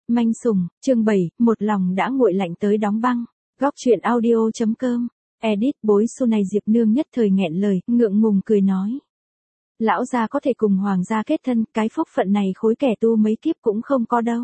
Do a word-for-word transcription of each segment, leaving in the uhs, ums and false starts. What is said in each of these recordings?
Manh sủng, chương bảy, một lòng đã nguội lạnh tới đóng băng. Góc truyện audio chấm com. Edit bối xu này Diệp Nương nhất thời nghẹn lời, ngượng ngùng cười nói. Lão gia có thể cùng hoàng gia kết thân, cái phúc phận này khối kẻ tu mấy kiếp cũng không có đâu.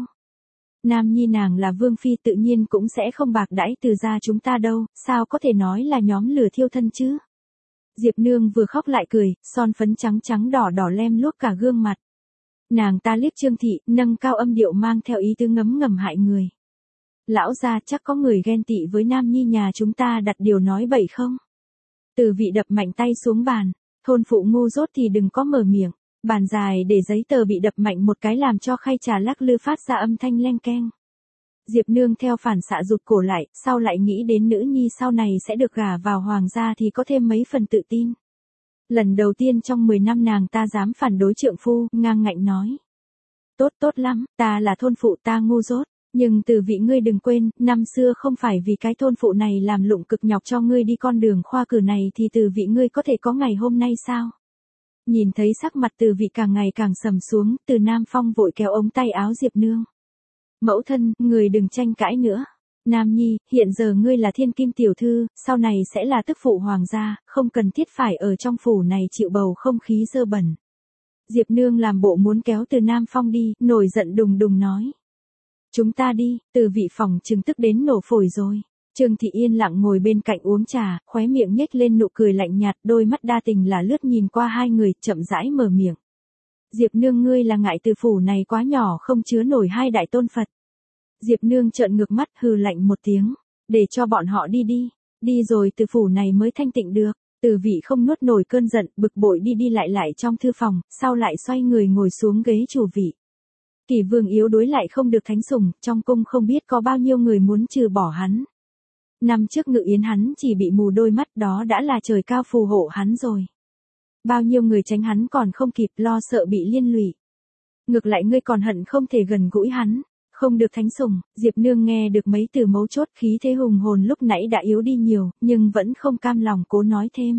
Nam nhi nàng là vương phi tự nhiên cũng sẽ không bạc đãi từ gia chúng ta đâu, sao có thể nói là nhóm lửa thiêu thân chứ. Diệp Nương vừa khóc lại cười, son phấn trắng trắng đỏ đỏ lem luốc cả gương mặt. Nàng ta liếc Trương Thị, nâng cao âm điệu mang theo ý tứ ngấm ngầm hại người. Lão gia chắc có người ghen tị với nam nhi nhà chúng ta đặt điều nói bậy không? Từ vị đập mạnh tay xuống bàn, thôn phụ ngu dốt thì đừng có mở miệng, bàn dài để giấy tờ bị đập mạnh một cái làm cho khay trà lắc lư phát ra âm thanh leng keng. Diệp Nương theo phản xạ rụt cổ lại, sau lại nghĩ đến nữ nhi sau này sẽ được gả vào hoàng gia thì có thêm mấy phần tự tin. Lần đầu tiên trong mười năm nàng ta dám phản đối trượng phu, ngang ngạnh nói. Tốt tốt lắm, ta là thôn phụ ta ngu dốt, nhưng từ vị ngươi đừng quên, năm xưa không phải vì cái thôn phụ này làm lụng cực nhọc cho ngươi đi con đường khoa cử này thì từ vị ngươi có thể có ngày hôm nay sao? Nhìn thấy sắc mặt từ vị càng ngày càng sầm xuống, từ Nam Phong vội kéo ống tay áo Diệp Nương. Mẫu thân, người đừng tranh cãi nữa. Nam nhi, hiện giờ ngươi là thiên kim tiểu thư, sau này sẽ là tức phụ hoàng gia, không cần thiết phải ở trong phủ này chịu bầu không khí dơ bẩn. Diệp Nương làm bộ muốn kéo từ Nam Phong đi, nổi giận đùng đùng nói. Chúng ta đi, từ vị phòng chừng tức đến nổ phổi rồi. Trương Thị yên lặng ngồi bên cạnh uống trà, khóe miệng nhếch lên nụ cười lạnh nhạt, đôi mắt đa tình là lướt nhìn qua hai người, chậm rãi mở miệng. Diệp Nương ngươi là ngại từ phủ này quá nhỏ không chứa nổi hai đại tôn Phật. Diệp Nương trợn ngược mắt hừ lạnh một tiếng, để cho bọn họ đi đi, đi rồi từ phủ này mới thanh tịnh được. Từ vị không nuốt nổi cơn giận, bực bội đi đi lại lại trong thư phòng, sau lại xoay người ngồi xuống ghế chủ vị. Kỷ Vương yếu đuối lại không được thánh sủng, trong cung không biết có bao nhiêu người muốn trừ bỏ hắn. Năm trước Ngự Yến hắn chỉ bị mù đôi mắt, đó đã là trời cao phù hộ hắn rồi. Bao nhiêu người tránh hắn còn không kịp, lo sợ bị liên lụy. Ngược lại ngươi còn hận không thể gần gũi hắn. Không được thánh sủng, Diệp Nương nghe được mấy từ mấu chốt, khí thế hùng hồn lúc nãy đã yếu đi nhiều, nhưng vẫn không cam lòng cố nói thêm.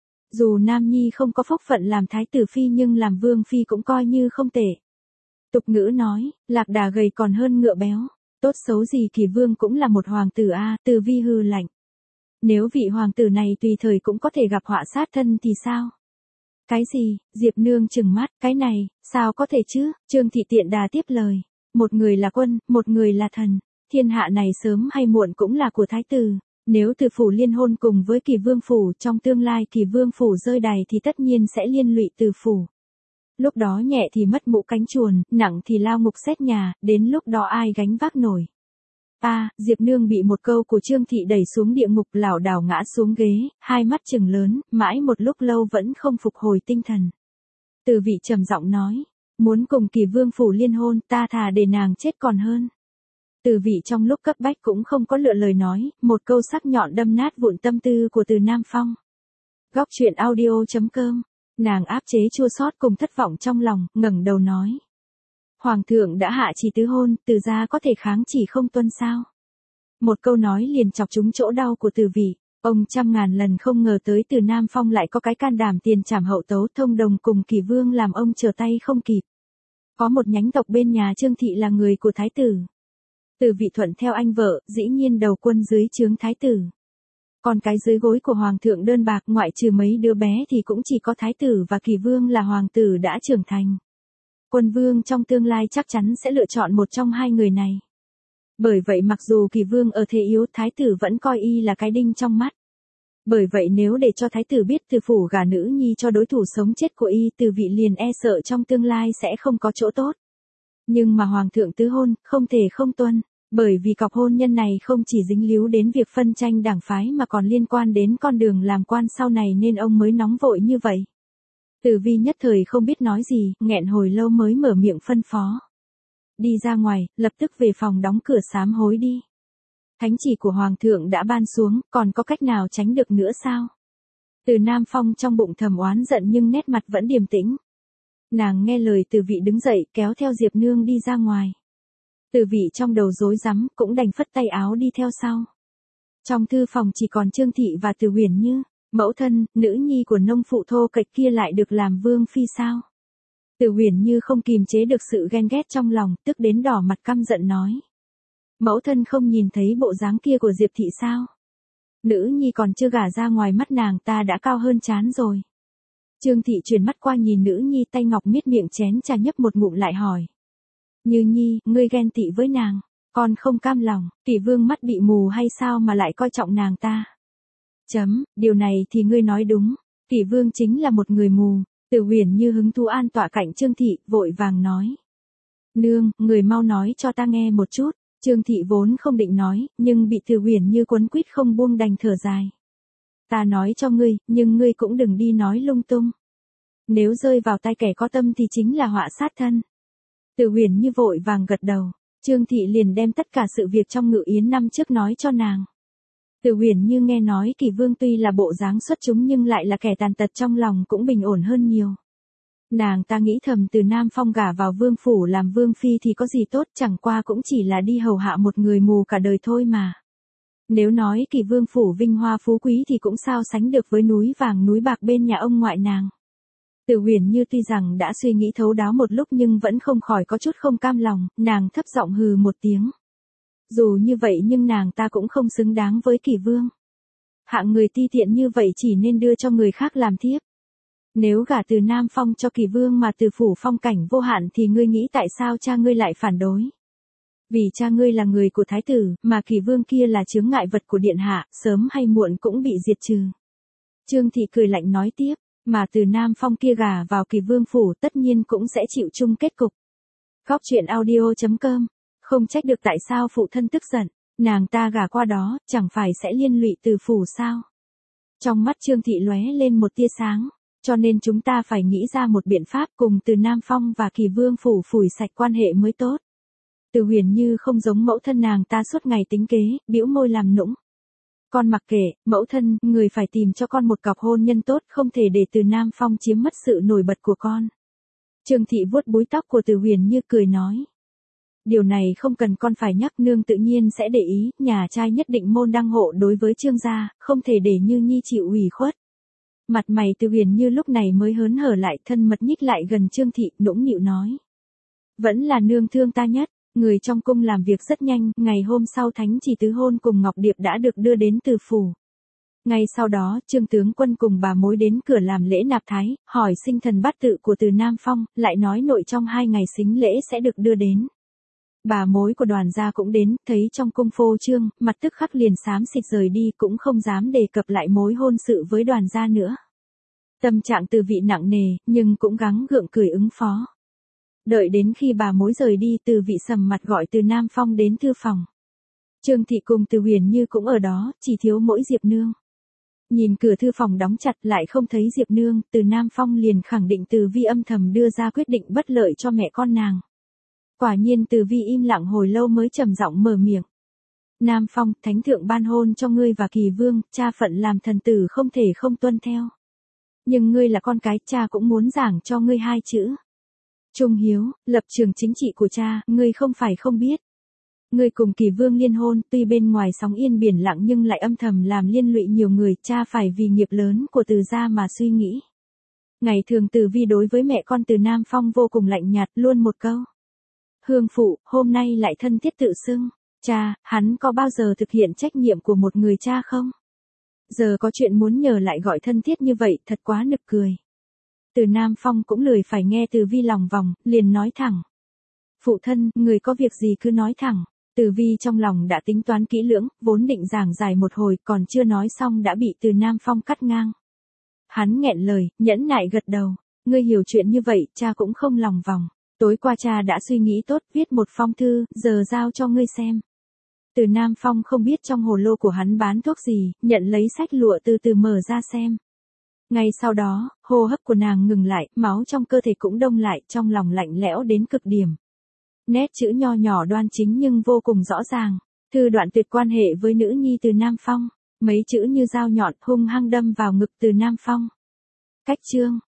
Dù Nam Nhi không có phúc phận làm thái tử phi nhưng làm vương phi cũng coi như không tệ. Tục ngữ nói, lạc đà gầy còn hơn ngựa béo, tốt xấu gì Kỳ Vương cũng là một hoàng tử a, Từ vi hư lạnh. Nếu vị hoàng tử này tùy thời cũng có thể gặp họa sát thân thì sao? Cái gì? Diệp Nương trừng mắt, cái này, sao có thể chứ? Trương Thị tiện đà tiếp lời. Một người là quân, một người là thần. Thiên hạ này sớm hay muộn cũng là của thái tử. Nếu từ phủ liên hôn cùng với Kỳ Vương phủ, trong tương lai Kỳ Vương phủ rơi đày thì tất nhiên sẽ liên lụy từ phủ. Lúc đó nhẹ thì mất mũ cánh chuồn, nặng thì lao ngục xét nhà, đến lúc đó ai gánh vác nổi. A, à, Diệp Nương bị một câu của Trương Thị đẩy xuống địa ngục, lảo đảo ngã xuống ghế, hai mắt trừng lớn, mãi một lúc lâu vẫn không phục hồi tinh thần. Từ vị trầm giọng nói. Muốn cùng Kỳ Vương phủ liên hôn, ta thà để nàng chết còn hơn. Từ vị trong lúc cấp bách cũng không có lựa lời nói, một câu sắc nhọn đâm nát vụn tâm tư của từ Nam Phong. Góc truyện audio chấm com. Nàng áp chế chua xót cùng thất vọng trong lòng, ngẩng đầu nói. Hoàng thượng đã hạ chỉ tứ hôn, từ gia có thể kháng chỉ không tuân sao? Một câu nói liền chọc trúng chỗ đau của từ vị. Ông trăm ngàn lần không ngờ tới từ Nam Phong lại có cái can đảm tiền trảm hậu tấu thông đồng cùng Kỳ Vương làm ông trở tay không kịp. Có một nhánh tộc bên nhà Trương Thị là người của thái tử. Từ vị thuận theo anh vợ, dĩ nhiên đầu quân dưới trướng thái tử. Còn cái dưới gối của hoàng thượng đơn bạc, ngoại trừ mấy đứa bé thì cũng chỉ có thái tử và Kỳ Vương là hoàng tử đã trưởng thành. Quân vương trong tương lai chắc chắn sẽ lựa chọn một trong hai người này. Bởi vậy mặc dù Kỳ Vương ở thế yếu, thái tử vẫn coi y là cái đinh trong mắt. Bởi vậy nếu để cho thái tử biết từ phủ gả nữ nhi cho đối thủ sống chết của y, từ vị liền e sợ trong tương lai sẽ không có chỗ tốt. Nhưng mà hoàng thượng tứ hôn, không thể không tuân, bởi vì cọc hôn nhân này không chỉ dính líu đến việc phân tranh đảng phái mà còn liên quan đến con đường làm quan sau này nên ông mới nóng vội như vậy. Từ vi nhất thời không biết nói gì, nghẹn hồi lâu mới mở miệng phân phó. Đi ra ngoài, lập tức về phòng đóng cửa sám hối đi. Thánh chỉ của hoàng thượng đã ban xuống, còn có cách nào tránh được nữa sao? Từ Nam Phong trong bụng thầm oán giận nhưng nét mặt vẫn điềm tĩnh. Nàng nghe lời từ vị đứng dậy, kéo theo Diệp Nương đi ra ngoài. Từ vị trong đầu rối rắm, cũng đành phất tay áo đi theo sau. Trong thư phòng chỉ còn Trương Thị và Từ Huyền Như, mẫu thân, nữ nhi của nông phụ thô kệch kia lại được làm vương phi sao? Từ Huyền Như không kìm chế được sự ghen ghét trong lòng, tức đến đỏ mặt căm giận nói. Mẫu thân không nhìn thấy bộ dáng kia của Diệp thị sao? Nữ nhi còn chưa gả ra, ngoài mắt nàng ta đã cao hơn trán rồi. Trương thị chuyển mắt qua nhìn nữ nhi, tay ngọc miết miệng chén trà nhấp một ngụm lại hỏi. Như nhi, ngươi ghen tị với nàng, con không cam lòng, Kỷ Vương mắt bị mù hay sao mà lại coi trọng nàng ta? Chấm, điều này thì ngươi nói đúng, Kỷ Vương chính là một người mù. Từ Huyền Như hứng thú an tọa cạnh Trương thị, vội vàng nói. Nương, người mau nói cho ta nghe một chút. Trương thị vốn không định nói, nhưng bị Từ Huyền Như quấn quýt không buông đành thở dài. Ta nói cho ngươi, nhưng ngươi cũng đừng đi nói lung tung. Nếu rơi vào tay kẻ có tâm thì chính là họa sát thân. Từ Huyền Như vội vàng gật đầu. Trương thị liền đem tất cả sự việc trong Ngự Yến năm trước nói cho nàng. Từ Huyền Như nghe nói Kỷ Vương tuy là bộ dáng xuất chúng nhưng lại là kẻ tàn tật, trong lòng cũng bình ổn hơn nhiều. Nàng ta nghĩ thầm, Từ Nam Phong gả vào vương phủ làm vương phi thì có gì tốt, chẳng qua cũng chỉ là đi hầu hạ một người mù cả đời thôi mà. Nếu nói Kỷ Vương phủ vinh hoa phú quý thì cũng sao sánh được với núi vàng núi bạc bên nhà ông ngoại nàng. Từ Huyền Như tuy rằng đã suy nghĩ thấu đáo một lúc nhưng vẫn không khỏi có chút không cam lòng, nàng thấp giọng hừ một tiếng. Dù như vậy nhưng nàng ta cũng không xứng đáng với Kỷ Vương. Hạng người ti tiện như vậy chỉ nên đưa cho người khác làm thiếp. Nếu gả Từ Nam Phong cho Kỷ Vương mà Từ phủ phong cảnh vô hạn thì ngươi nghĩ tại sao cha ngươi lại phản đối? Vì cha ngươi là người của thái tử, mà Kỷ Vương kia là chướng ngại vật của điện hạ, sớm hay muộn cũng bị diệt trừ. Trương thị cười lạnh nói tiếp, mà Từ Nam Phong kia gả vào Kỷ Vương phủ tất nhiên cũng sẽ chịu chung kết cục. Góc truyện audio chấm com. Không trách được tại sao phụ thân tức giận, nàng ta gả qua đó, chẳng phải sẽ liên lụy Từ phủ sao? Trong mắt Trương thị lóe lên một tia sáng, cho nên chúng ta phải nghĩ ra một biện pháp cùng Từ Nam Phong và Kỷ Vương phủ phủi sạch quan hệ mới tốt. Từ Huyền Như không giống mẫu thân nàng ta suốt ngày tính kế, bĩu môi làm nũng. Con mặc kệ, mẫu thân, người phải tìm cho con một cọc hôn nhân tốt, không thể để Từ Nam Phong chiếm mất sự nổi bật của con. Trương thị vuốt búi tóc của Từ Huyền Như cười nói. Điều này không cần con phải nhắc, nương tự nhiên sẽ để ý, nhà trai nhất định môn đăng hộ đối với Trương gia, không thể để Như nhi chịu ủy khuất. Mặt mày Từ Huyền Như lúc này mới hớn hở lại, thân mật nhích lại gần Trương thị, nũng nịu nói. Vẫn là nương thương ta nhất, người trong cung làm việc rất nhanh, ngày hôm sau thánh chỉ tứ hôn cùng Ngọc Điệp đã được đưa đến Từ phủ. Ngay sau đó, Trương tướng quân cùng bà mối đến cửa làm lễ nạp thái, hỏi sinh thần bát tự của Từ Nam Phong, lại nói nội trong hai ngày sính lễ sẽ được đưa đến. Bà mối của Đoàn gia cũng đến, thấy trong cung phô trương, mặt tức khắc liền xám xịt rời đi, cũng không dám đề cập lại mối hôn sự với Đoàn gia nữa. Tâm trạng Từ vị nặng nề, nhưng cũng gắng gượng cười ứng phó. Đợi đến khi bà mối rời đi, Từ vị sầm mặt gọi Từ Nam Phong đến thư phòng. Trương thị cùng Từ Huyền Như cũng ở đó, chỉ thiếu mỗi Diệp nương. Nhìn cửa thư phòng đóng chặt lại không thấy Diệp nương, Từ Nam Phong liền khẳng định Từ vi âm thầm đưa ra quyết định bất lợi cho mẹ con nàng. Quả nhiên Từ vi im lặng hồi lâu mới trầm giọng mở miệng. Nam Phong, thánh thượng ban hôn cho ngươi và Kỳ Vương, cha phận làm thần tử không thể không tuân theo. Nhưng ngươi là con cái, cha cũng muốn giảng cho ngươi hai chữ. Trung hiếu, lập trường chính trị của cha, ngươi không phải không biết. Ngươi cùng Kỳ Vương liên hôn, tuy bên ngoài sóng yên biển lặng nhưng lại âm thầm làm liên lụy nhiều người, cha phải vì nghiệp lớn của Từ gia mà suy nghĩ. Ngày thường Từ vi đối với mẹ con Từ Nam Phong vô cùng lạnh nhạt, luôn một câu. Hương phụ, hôm nay lại thân thiết tự xưng. Cha, hắn có bao giờ thực hiện trách nhiệm của một người cha không? Giờ có chuyện muốn nhờ lại gọi thân thiết như vậy, thật quá nực cười. Từ Nam Phong cũng lười phải nghe Từ vi lòng vòng, liền nói thẳng. Phụ thân, người có việc gì cứ nói thẳng. Từ vi trong lòng đã tính toán kỹ lưỡng, vốn định giảng dài một hồi, còn chưa nói xong đã bị Từ Nam Phong cắt ngang. Hắn nghẹn lời, nhẫn nại gật đầu. Ngươi hiểu chuyện như vậy, cha cũng không lòng vòng. Tối qua cha đã suy nghĩ tốt, viết một phong thư, giờ giao cho ngươi xem. Từ Nam Phong không biết trong hồ lô của hắn bán thuốc gì, nhận lấy sách lụa từ từ mở ra xem. Ngay sau đó, hô hấp của nàng ngừng lại, máu trong cơ thể cũng đông lại, trong lòng lạnh lẽo đến cực điểm. Nét chữ nho nhỏ đoan chính nhưng vô cùng rõ ràng. Thư đoạn tuyệt quan hệ với nữ nhi Từ Nam Phong. Mấy chữ như dao nhọn hung hăng đâm vào ngực Từ Nam Phong. Cách chương.